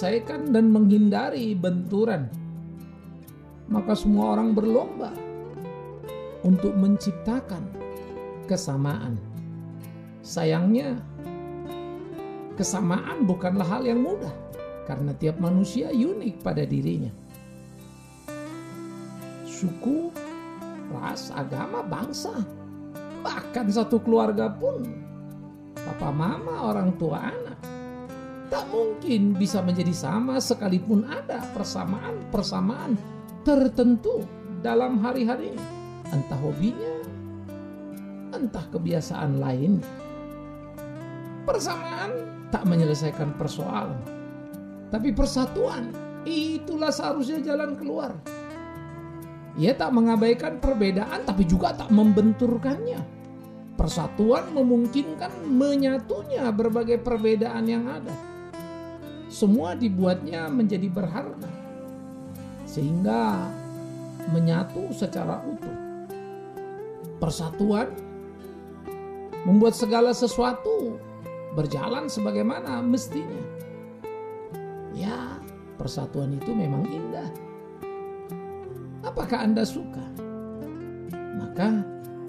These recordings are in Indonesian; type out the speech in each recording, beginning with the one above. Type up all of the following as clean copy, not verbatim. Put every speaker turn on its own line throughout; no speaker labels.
menyelesaikan dan menghindari benturan. Maka semua orang berlomba untuk menciptakan kesamaan. Sayangnya, kesamaan bukanlah hal yang mudah karena tiap manusia unik pada dirinya. Suku, ras, agama, bangsa, bahkan satu keluarga pun, papa mama, orang tua anak, tak mungkin bisa menjadi sama sekalipun ada persamaan tertentu dalam hari-harinya. Entah hobinya, entah kebiasaan lain. Persamaan tak menyelesaikan persoalan, tapi persatuan itulah seharusnya jalan keluar. Ia tak mengabaikan perbedaan tapi juga tak membenturkannya. Persatuan memungkinkan menyatunya berbagai perbedaan yang ada. Semua dibuatnya menjadi berharga sehingga menyatu secara utuh. Persatuan membuat segala sesuatu berjalan sebagaimana mestinya. Ya, persatuan itu memang indah. Apakah Anda suka? Maka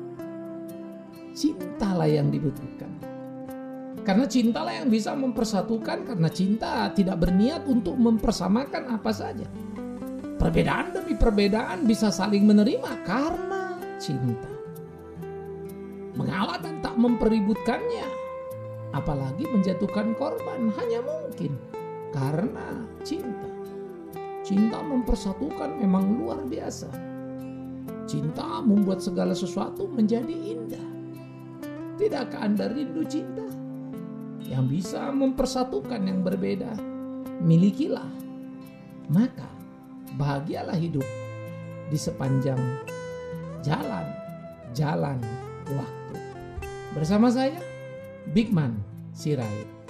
cintalah yang dibutuhkan. Karena cintalah yang bisa mempersatukan, karena cinta tidak berniat untuk mempersamakan apa saja. Perbedaan demi perbedaan bisa saling menerima karena cinta. Mengalah dan tak mempeributkannya, apalagi menjatuhkan korban, hanya mungkin karena cinta. Cinta mempersatukan memang luar biasa. Cinta membuat segala sesuatu menjadi indah. Tidakkah Anda rindu cinta yang bisa mempersatukan yang berbeda? Milikilah, maka bahagialah hidup di sepanjang jalan waktu. Bersama saya, Bigman Sirait.